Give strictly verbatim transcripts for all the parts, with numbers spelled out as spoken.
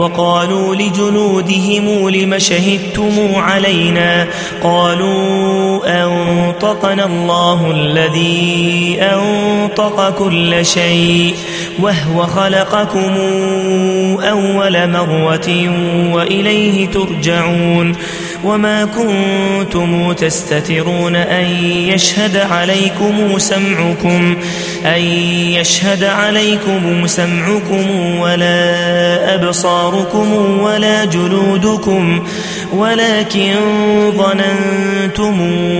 وقالوا لجلودهم لم شهدتم علينا قالوا أنطقنا الله الذي أنطق كل شيء وهو خلقكم أول مرة وإليه ترجعون وما كنتم تستترون أن يشهد عليكم سمعكم أن يشهد عليكم سمعكم ولا أبصاركم ولا جلودكم ولكن ظننتم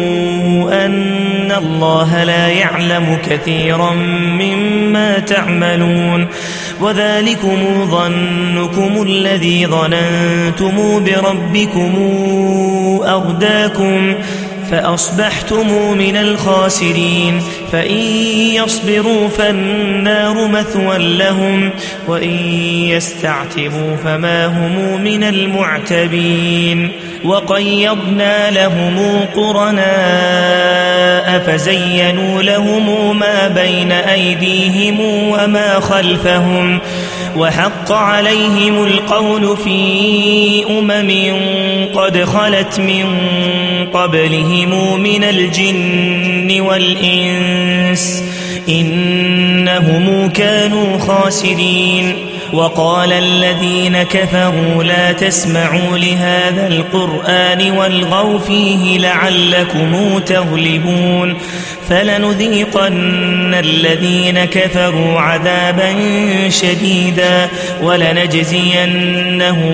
أن الله لا يعلم كثيرا مما تعملون وذلكم ظنكم الذي ظننتم بربكم أرداكم فأصبحتم من الخاسرين فإن يصبروا فالنار مثوى لهم وإن يستعتبوا فما هم من المعتبين وقيضنا لهم قرناء فزينوا لهم ما بين أيديهم وما خلفهم وحق عليهم القول في أمم قد خلت من قبلهم من الجن والإنس إنهم كانوا خاسرين وقال الذين كفروا لا تسمعوا لهذا القرآن والغوا فيه لعلكم تغلبون فلنذيقن الذين كفروا عذابا شديدا ولنجزينهم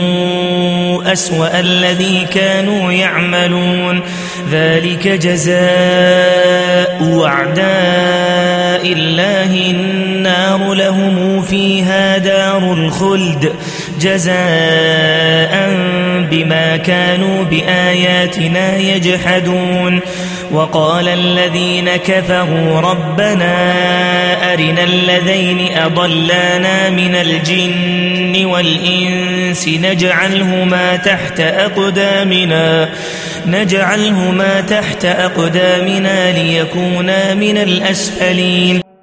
أسوأ الذي كانوا يعملون ذلك جزاء أعداء الله النار لهم فيها دار الخلد جزاء بما كانوا بآياتنا يجحدون وقال الذين كفروا ربنا أرنا الذين أضلانا من الجن والإنس نجعلهما تحت أقدامنا نجعلهما تحت أقدامنا ليكونا من الأسفلين